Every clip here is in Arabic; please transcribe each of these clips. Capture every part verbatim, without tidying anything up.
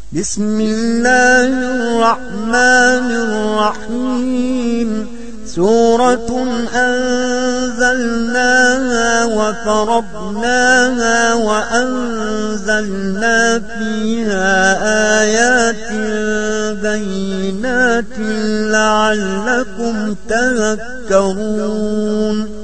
بسم الله الرحمن الرحيم سورة أنزلناها وفرضناها وأنزلنا فيها آيات بينات لعلكم تذكرون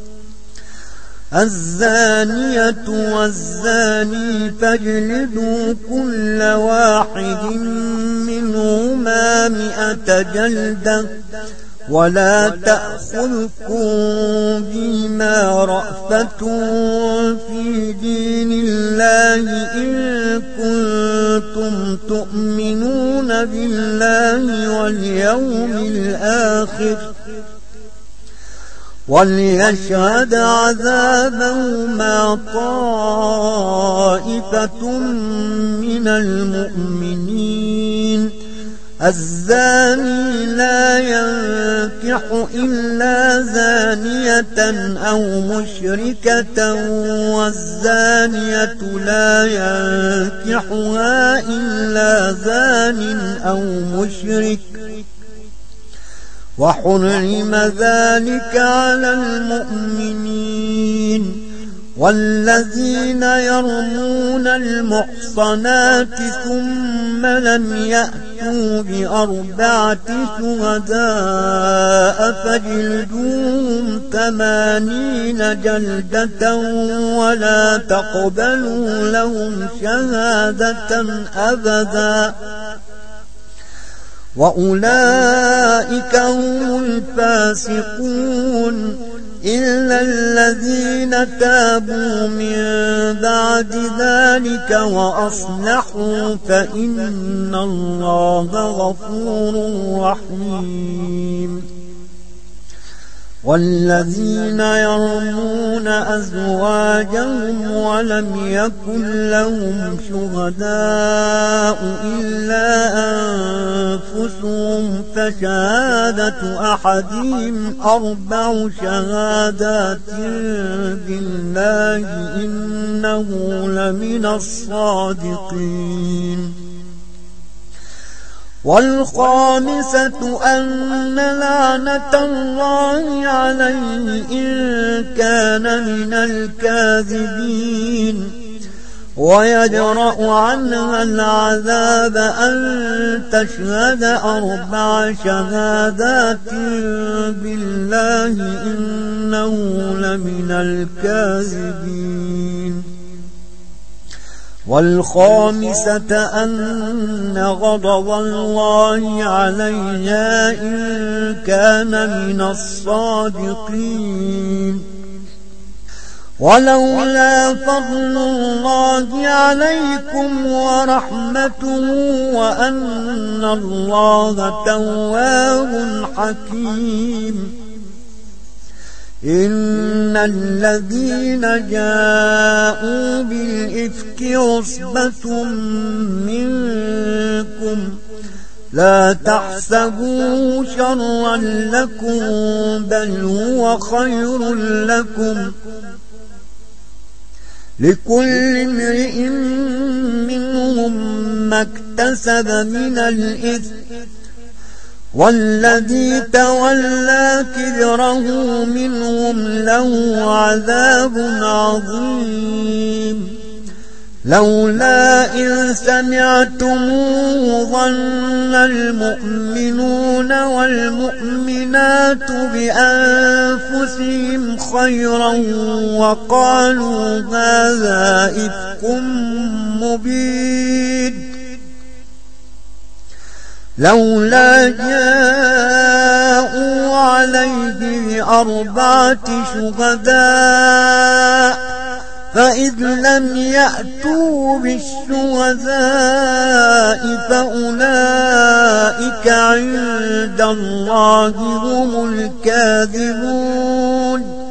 الزانية والزاني فاجلدوا كل واحد منهما مئة جلدة ولا تأخذكم بما رأفة في دين الله إن كنتم تؤمنون بالله واليوم الآخر وليشهد عذابهما طائفة من المؤمنين الزاني لا ينكح إلا زانية أو مشركة والزانية لا ينكحها إلا زان أو مشرك وحرم ذلك على المؤمنين والذين يرمون المحصنات ثم لم يأتوا بأربعة شهداء فاجلدوهم ثمانين جلدة ولا تقبلوا لهم شهادة أبدا وأولئك هم الفاسقون إلا الذين تابوا من بعد ذلك وأصلحوا فإن الله غفور رحيم والذين يرمون أزواجهم ولم يكن لهم شهداء إلا أنفسهم فشهادة أحدهم أربع شهادات بالله إنه لمن الصادقين والخامسة أن لعنة الله عليه إن كان من الكاذبين ويدرأ عنها العذاب أن تشهد أربع شهادات بالله إنه لمن الكاذبين والخامسة أن غضب الله عليها إن كان من الصادقين ولولا فضل الله عليكم ورحمته وأن الله تواب حكيم إن الذين جاءوا بالإفك عصبة منكم لا تحسبوه شرا لكم بل هو خير لكم لكل امرئ منهم ما اكتسب من الإثم والذي تولى كبره منهم له عذاب عظيم لولا إذ سمعتموه ظن المؤمنون والمؤمنات بأنفسهم خيرا وقالوا هذا إفك مبين لولا جاءوا عليه بأربعة شهداء فإذ لم يأتوا بالشهداء فأولئك عند الله هم الكاذبون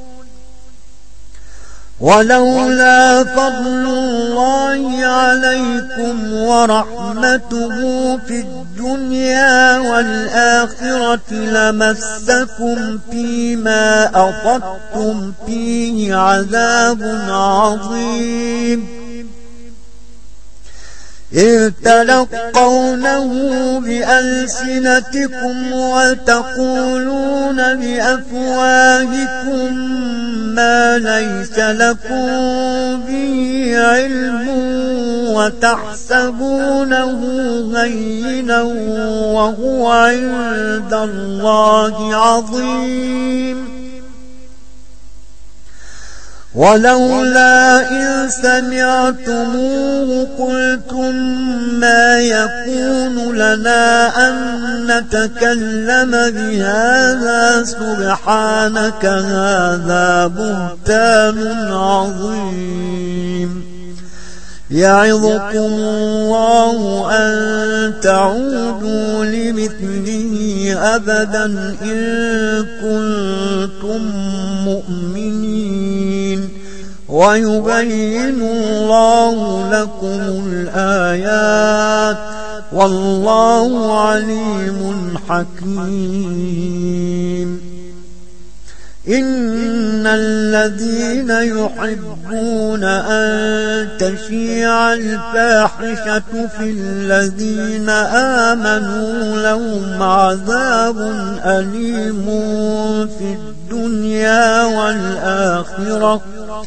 ولولا فضل الله عليكم ورحمته في الدنيا والآخرة لمسكم فيما أفضتم فيه عذاب عظيم إذ تلقونه بألسنتكم وتقولون بأفواهكم ما ليس لكم به علم وتحسبونه هينا وهو عند الله عظيم. ولولا إذ سمعتموه قلتم ما يكون لنا أن نتكلم بهذا سبحانك هذا بهتان عظيم. يعظكم الله أن تعودوا لمثله أبدا إن كنتم مؤمنين ويبين الله لكم الآيات والله عليم حكيم. إن الذين يحبون أن تشيع الفاحشة في الذين آمنوا لهم عذاب أليم في الدنيا والآخرة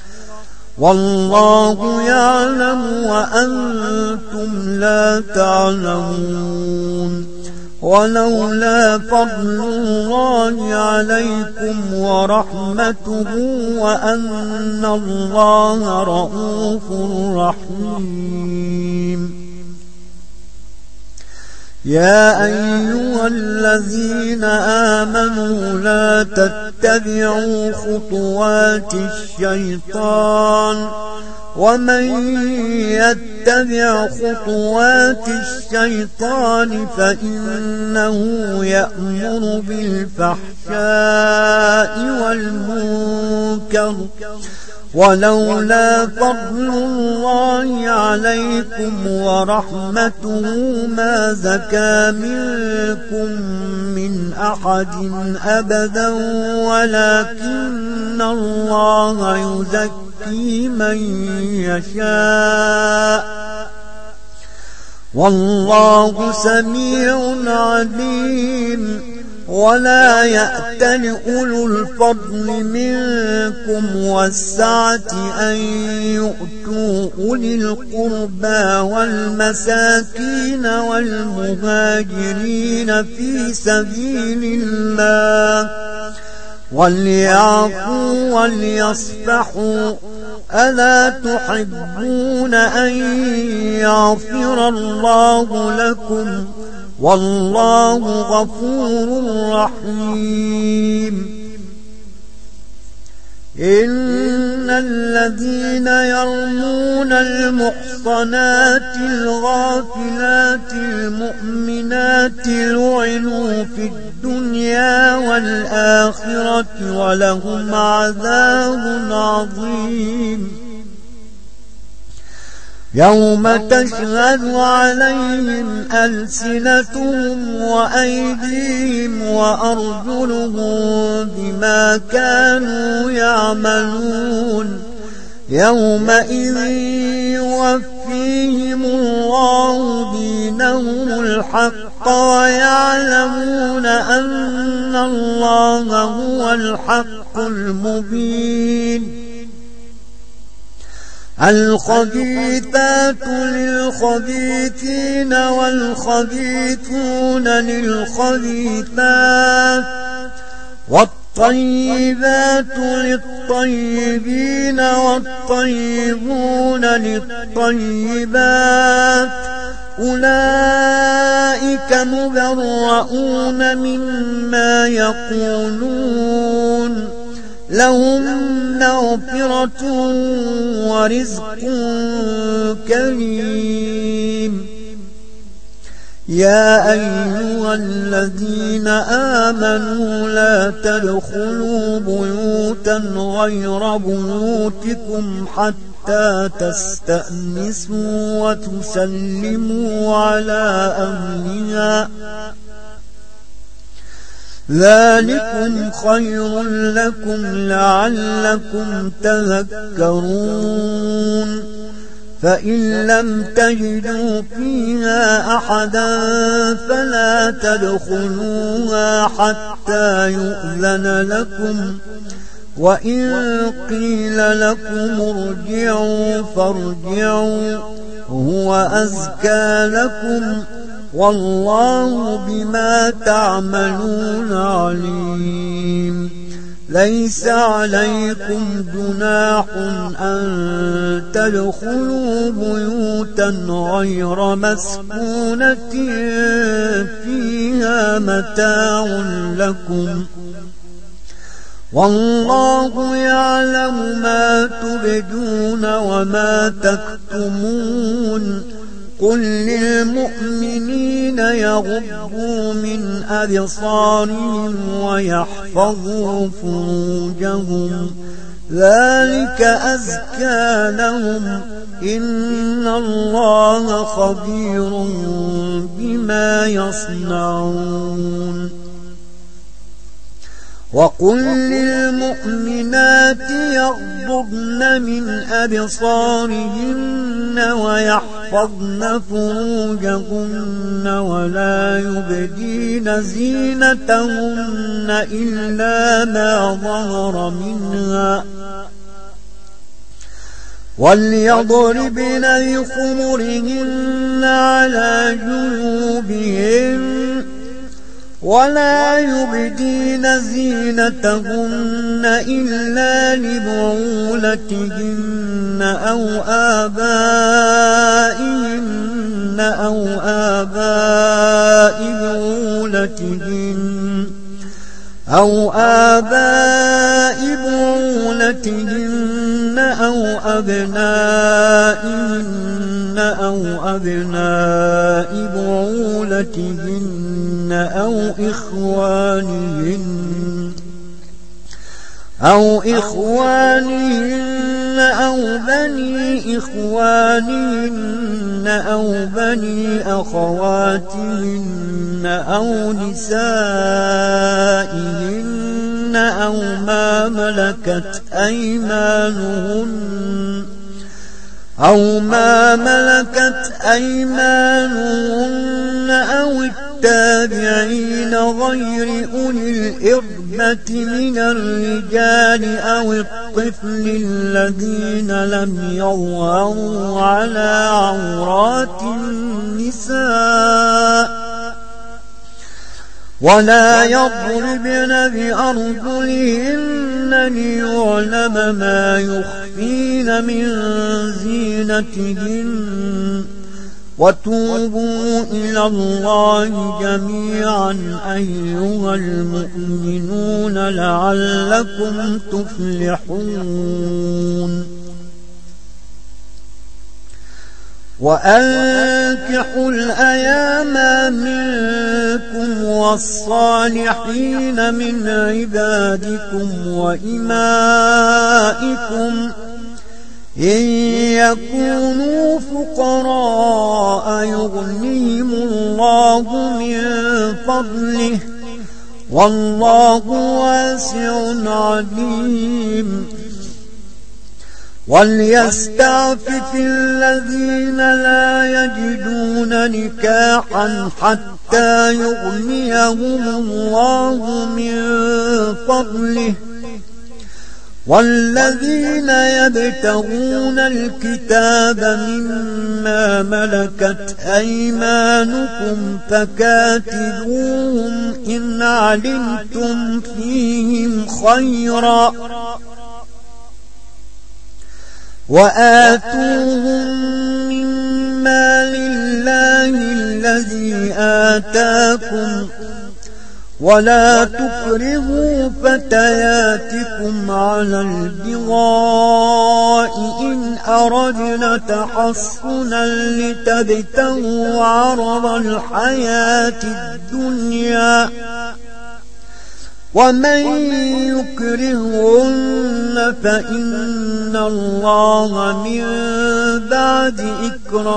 والله يعلم وأنتم لا تعلمون. ولولا فضل الله عليكم ورحمته وأن الله رؤوف رحيم. يا أيها الذين آمنوا لا تتبعوا خطوات الشيطان ومن يتبع خطوات الشيطان فإنه يأمر بالفحشاء والمنكر ولولا فضل الله عليكم ورحمته ما زكى منكم من أحد أبدا ولكن الله يزكي من يشاء والله سميع عليم. ولا يأتل أولو الفضل منكم والسعة أن يؤتوا أولي القربى والمساكين والمهاجرين في سبيل الله وليعفوا وليصفحوا ألا تحبون أن يغفر الله لكم والله غفور رحيم. إن الذين يرمون المحصنات الغافلات المؤمنات لعنوا في الدنيا والآخرة ولهم عذاب عظيم. يوم تشهد عليهم ألسنتهم وأيديهم وأرجلهم بما كانوا يعملون يومئذ يوفيهم الله دينهم الحق ويعلمون أن الله هو الحق المبين. الخبيثات للخبيثين والخبيثون للخبيثات والطيبات للطيبين والطيبون للطيبات أولئك مبرؤون مما يقولون لهم مغفرة ورزق كريم. يا أيها الذين آمنوا لا تدخلوا بيوتا غير بيوتكم حتى تستأنسوا وتسلموا على أهلها ذلكم خير لكم لعلكم تذكرون. فإن لم تجدوا فيها أحدا فلا تدخلوها حتى يؤذن لكم، وإن قيل لكم ارجعوا فارجعوا هو أزكى لكم، والله بما تعملون عليم. ليس عليكم جناح أن تدخلوا بيوتا غير مسكونة فيها متاع لكم، والله يعلم ما تبدون وما تكتمون. قل للمؤمنين يغضوا من أبصارهم ويحفظوا فروجهم، ذلك أزكى لهم، إن الله خبير بما يصنعون. وقل للمؤمنات يغضضن من أبصارهن ويحفظن فروجهن ولا يبدين زينتهن إلا ما ظهر منها، وليضربن بخمرهن على جيوبهن ولا يبدين زينتهن إلا لبعولتهن أو آبائهن أو آباء بعولتهن أو آباء بعولتهن أو أبنائهن أو أبناء بعولتهن أو إخوانهن أو إخوانهن أو بني إخوانهن أو بني أخواتهن أو نسائهن أو ما ملكت أيمانهن أو ما ملكت أيمانهن أو التابعين غير أولي الإربة من الرجال أو الطفل الذين لم يظهروا على عورات النساء، ولا يضربن بأرجلهن ليعلم ما يخفين من زينتهن. وتوبوا إلى الله جميعا أيها المؤمنون لعلكم تفلحون. وأنكحوا الأيام منكم والصالحين من عبادكم وإمائكم إن يكونوا فقراء يغنيهم الله من فضله، والله واسع عليم. وليستعفف الذين لا يجدون نكاحا حتى يغنيهم الله من فضله، والذين يبتغون الكتاب مما ملكت أيمانكم فكاتبوهم إن علمتم فيهم خيرا، وآتوهم مما لله الذي آتاكم، ولا تكرهوا فتياتكم على البغاء إن أردنا تحصنا لتبتغوا عرض الحياة الدنيا، ومن يكرهن فإن الله من بعد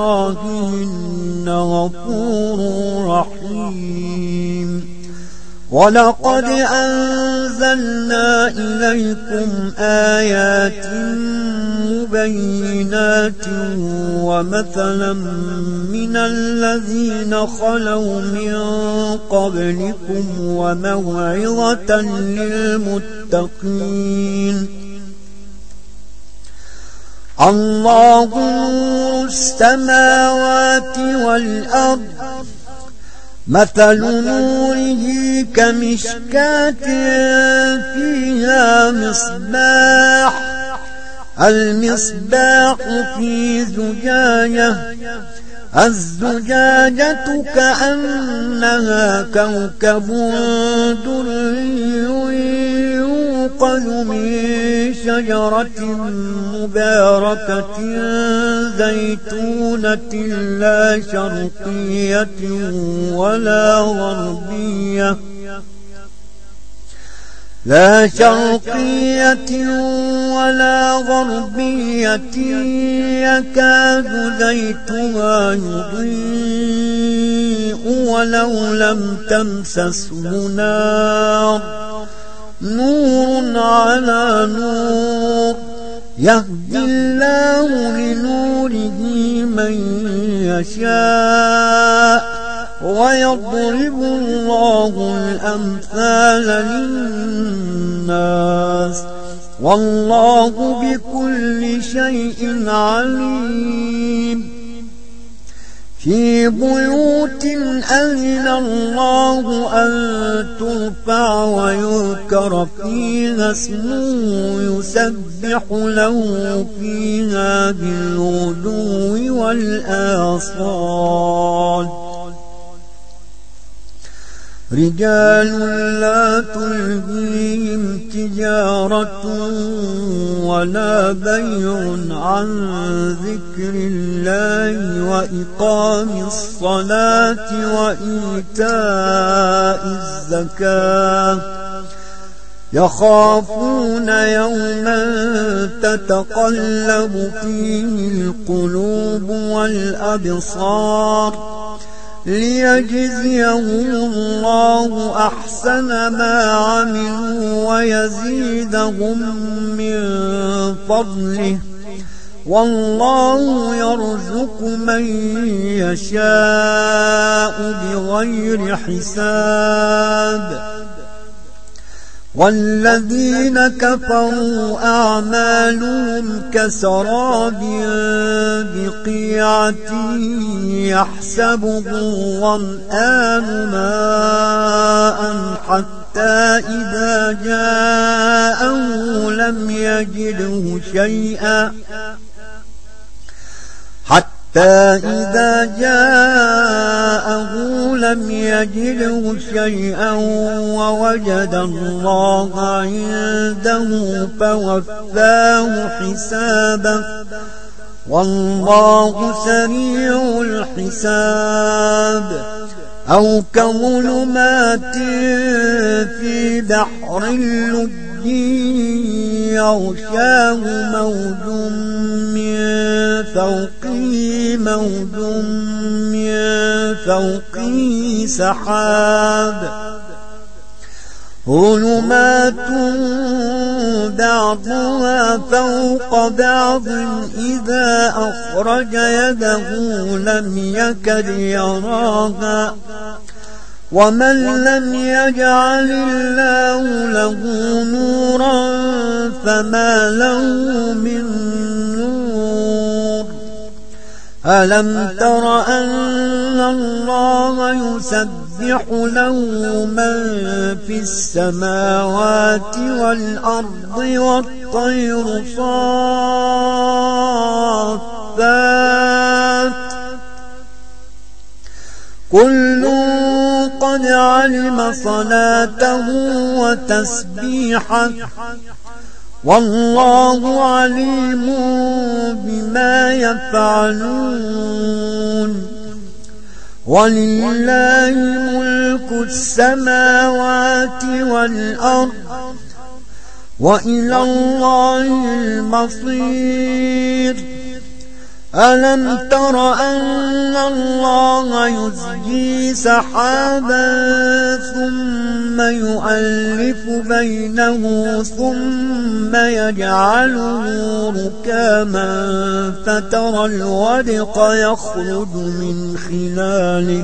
إكراههن غفور رحيم. ولقد أنزلنا إليكم آيات مبينات ومثلا من الذين خلوا من قبلكم وموعظة للمتقين. الله نور السماوات والأرض، مثل نوره كمشكاة فيها مصباح، المصباح في زجاجة، الزجاجة كأنها كوكب دري يوقد من شجرة مباركة زيتونة لا شرقية ولا غربية لا شرقية ولا غربية يكاد زيتها يضيء ولو لم تمسسه نار، نور على نور، يهدي الله لنوره من يشاء ويضرب الله الأمثال للناس والله بكل شيء عليم. في بيوت أذن الله أن ترفع ويذكر فيها اسمه يسبح له فيها بالغدو والآصال، رجال لا تلهيهم تجارة ولا بيع عن ذكر الله وإقام الصلاة وإيتاء الزكاة، يخافون يوما تتقلب فيه القلوب والأبصار، ليجزيهم الله أحسن ما عملوا ويزيدهم من فضله، والله يرزق من يشاء بغير حساب. والذين كفروا أعمالهم كسراب بقيعة يحسبه الظمآن ماء حتى إذا جاءه لم يجده شيئا حتى إذا جاءه لم يجده شيئا ووجد الله عنده فوفاه حسابه، والله سريع الحساب. أو كظلمات في بحر اللجي يغشاه موج من فوقه موج من فوقه سحاب، ظلمات بعضها فوق بعض إذا أخرج يده لم يكد يراها، ومن لم يجعل الله له نورا فما له من نور. ألم تر أن الله يسبح له من في السماوات والأرض والطير صافات، كل قد علم صلاته وتسبيحه، والله عليم بما يفعلون. ولله ملك السماوات والأرض وإلى الله المصير. ألم تر أن الله يزجي سحابا ثم يؤلف بينه ثم يجعله ركاما فترى الودق يخرج من خلاله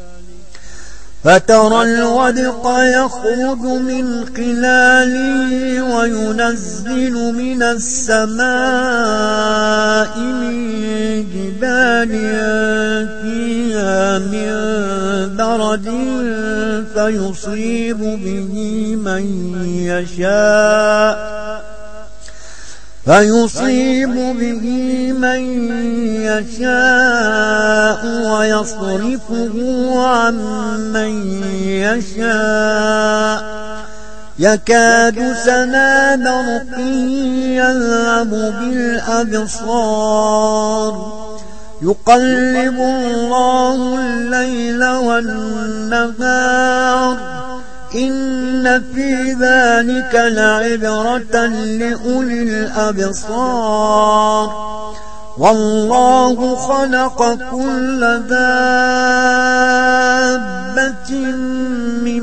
فترى الودق يخرج من خلاله وينزل من السماء من جبال فيها من برد فيصيب به من يشاء فيصيب به من يشاء ويصرفه عن من يشاء يكاد سنا برقه يذهب بالأبصار يقلب الله الليل والنهار إن في ذلك لعبرة لأولي الأبصار والله خلق كل دابة من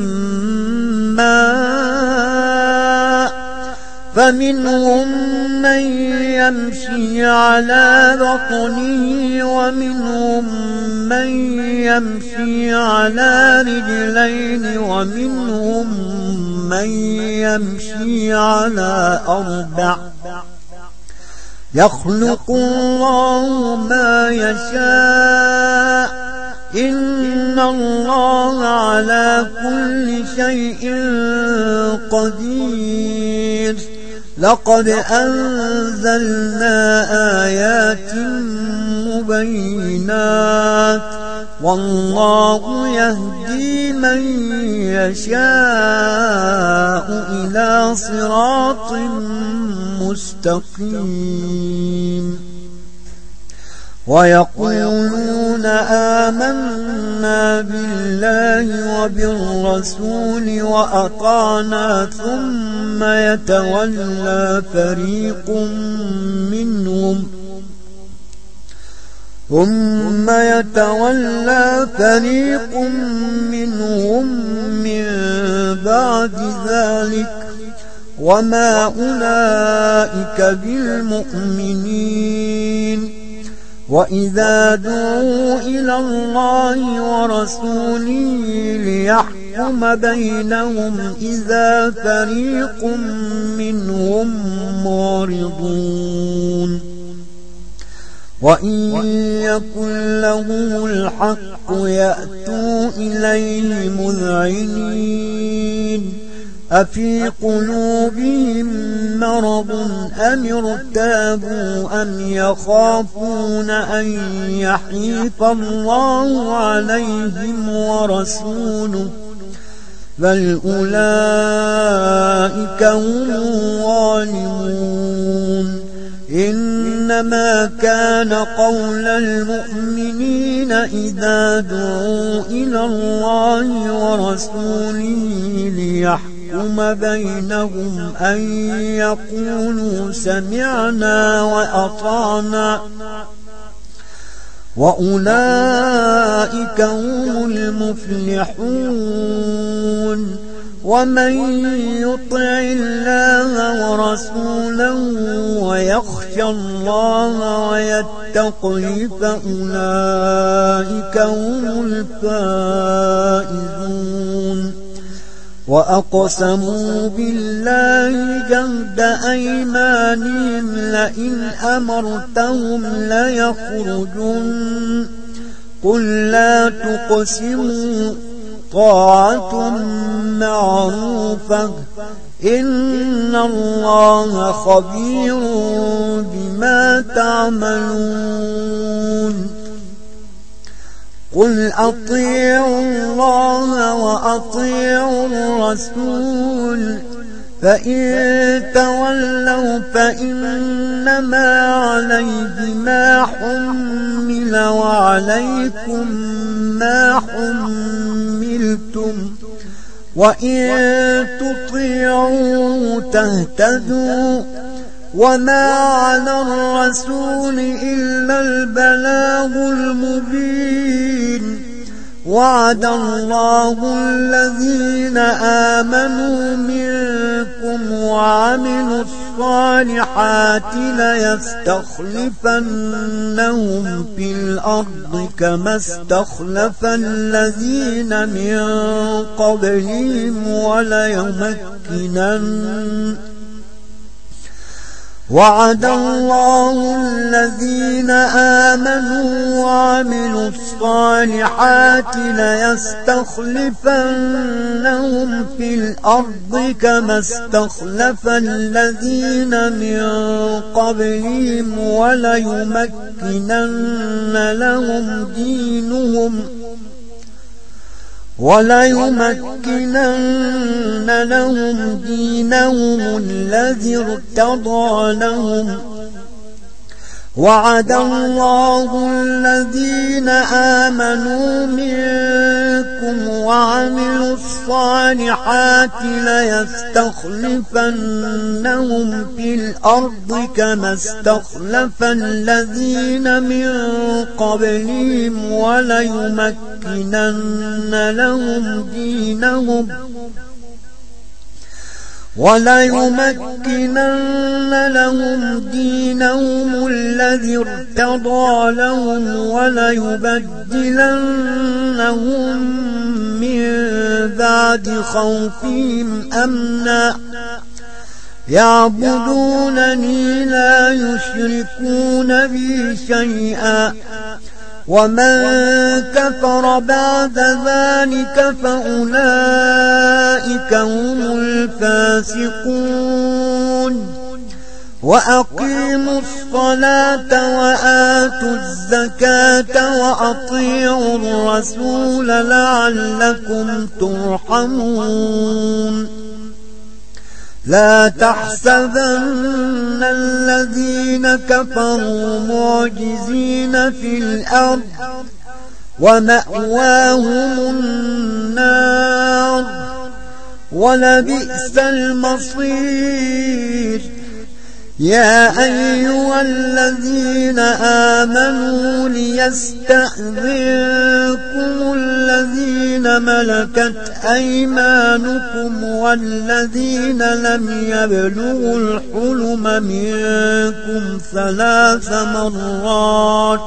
ماء فمنهم من يمشي على بطنه ومنهم من يمشي على رجلين ومنهم من يمشي على أربع يخلق الله ما يشاء إن الله على كل شيء قدير لقد أنزلنا آيات مبينات والله يهدي من يشاء إلى صراط مستقيم ويقولون آمنا بالله وبالرسول وأطعنا ثم يتولى فريق منهم ثم يتولى فريق منهم من بعد ذلك وما أولئك بالمؤمنين وإذا دعوا إلى الله ورسوله ليحكم بينهم إذا فريق منهم معرضون وإن يكن لهم الحق يأتوا إليه مذعنين أفي قلوبهم مرض أم ارتابوا أم يخافون أن يحيف الله عليهم ورسوله بل أولئك هم الظالمون إنما كان قول المؤمنين إذا دعوا إلى الله ورسوله ليحكم بينهم أن يقولوا سمعنا وأطعنا وأولئك هم المفلحون ومن يطع الله ورسوله ويخشى الله ويتقه فأولئك هم الفائزون وأقسموا بالله جهد أيمانهم لئن أمرتهم ليخرجن قل لا تقسموا طاعة معروفة إن الله خبير بما تعملون قل أطيعوا الله وأطيعوا الرسول فإن تولوا فإنما عليه ما حمل وعليكم ما حملتم وإن تطيعوا تهتدوا وما على الرسول إلا البلاغ المبين وعد الله الذين آمنوا منكم وعملوا الصالحات ليستخلفنهم في الأرض كما استخلف الذين من قبلهم وليمكنن وعد الله الذين آمنوا وعملوا الصالحات ليستخلفنهم في الأرض كما استخلف الذين من قبلهم وليمكنن لهم دينهم وليمكنن لهم دينهم الذي ارتضى لهم وعد الله الذين آمنوا منكم وعملوا الصالحات ليستخلفنهم في الأرض كما استخلف الذين من قبلهم وليمكنن لهم دينهم وليمكنن لهم دينهم الذي ارتضى لهم وليبدلنهم من بعد خوفهم أمنا يعبدونني لا يشركون بي شيئا ومن كفر بعد ذلك فأولئك هم الفاسقون وأقيموا الصلاة وآتوا الزكاة وأطيعوا الرسول لعلكم ترحمون لا تحسبن الذين كفروا معجزين في الأرض ومأواهم النار ولبئس المصير يا أيها الذين آمنوا ليستأذنكم الذين ملكت أيمانكم والذين لم يبلغوا الحلم منكم ثلاث مرات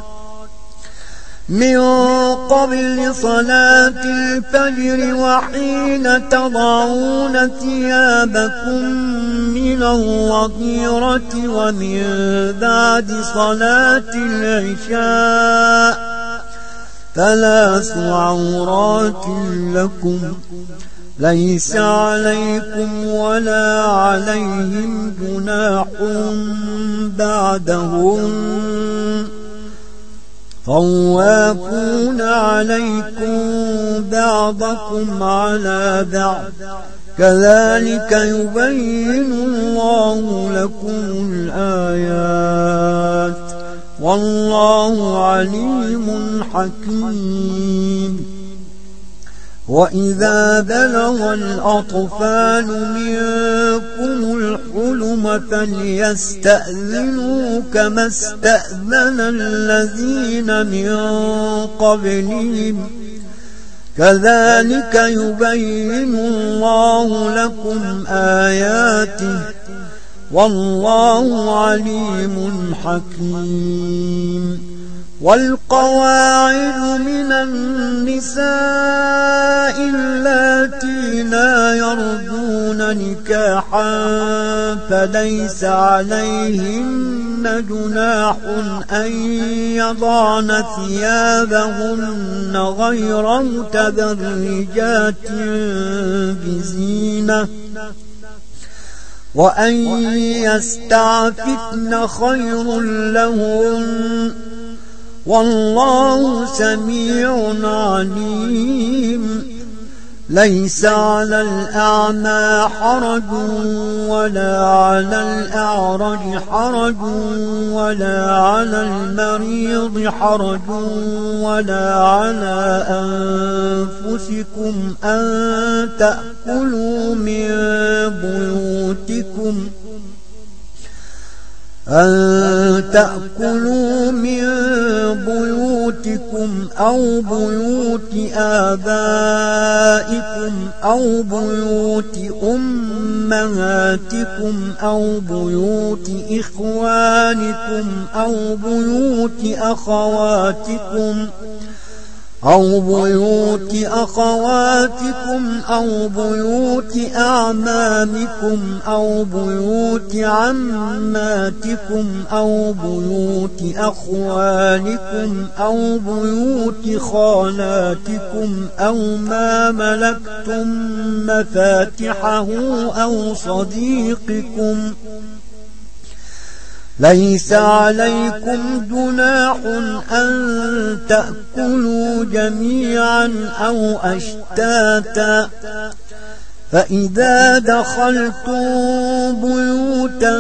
من قبل صلاة الفجر وحين تضعون ثيابكم من الظهيرة ومن بعد صلاة العشاء ثلاث عورات لكم ليس عليكم ولا عليهم جناح بعدهن طوافون عليكم بعضكم على بعض كذلك يبين الله لكم الآيات والله عليم حكيم وإذا بلغ الأطفال منكم الحلم فليستأذنوا كما استأذن الذين من قبلهم كذلك يبين الله لكم آياته والله عليم حكيم والقواعد من النساء اللاتي لا يرجون نكاحا فليس عليهن جناح أن يضعن ثيابهن غير متبرجات بزينة وأن يستعففن خير لهن والله سميع عليم ليس على الأعمى حرج ولا على الأعرج حرج ولا على المريض حرج ولا على أنفسكم أن تأكلوا من بيوتكم أن تأكلوا من بيوتكم أو بيوت آبائكم أو بيوت أمهاتكم أو بيوت إخوانكم أو بيوت أخواتكم أو بيوت أخواتكم أو بيوت أعمامكم أو بيوت عماتكم أو بيوت أخوالكم أو بيوت خالاتكم أو ما ملكتم مفاتحه أو صديقكم. ليس عليكم جناح أن تأكلوا جميعا أو أشتاتا، فإذا دخلتم بيوتا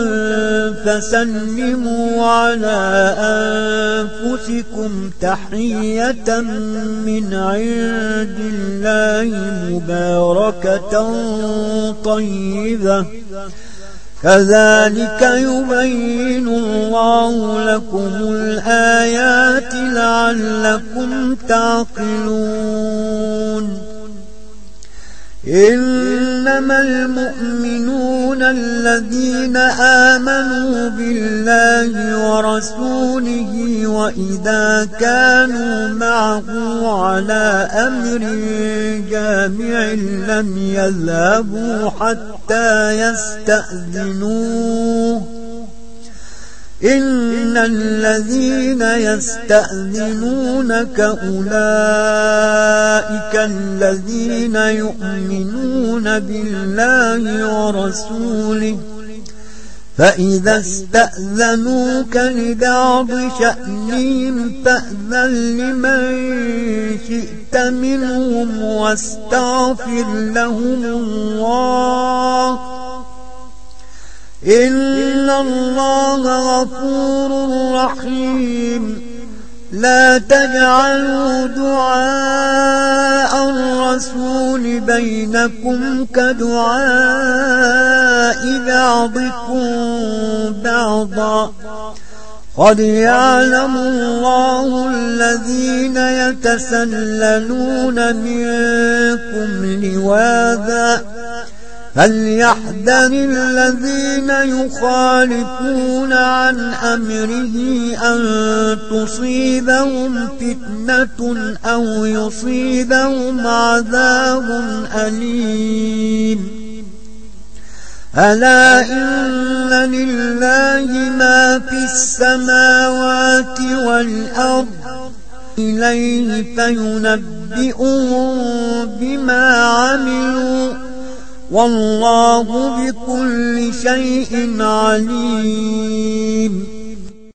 فسلموا على أنفسكم تحية من عند الله مباركة طيبة، كذلك يبين الله لكم الآيات لعلكم تعقلون. إنما المؤمنون الذين آمنوا بالله ورسوله وإذا كانوا معه على أمر جامع لم يذهبوا حتى يستأذنوه. إن الذين يستأذنونك أولئك الذين يؤمنون بالله ورسوله، فإذا استأذنوك لبعض شأنهم فأذن لمن شئت منهم واستغفر لهم الله، إن الله غفور رحيم. لا تجعلوا دعاء الرسول بينكم كدعاء بعضكم بعضا، قد يعلم الله الذين يتسللون منكم لواذا، فليحذر الذين يخالفون عن أمره أن تصيبهم فتنة أو يصيبهم عذاب أليم. ألا إن لله ما في السماوات والأرض، إليه فينبئهم بما عملوا، والله بكل شيء عليم.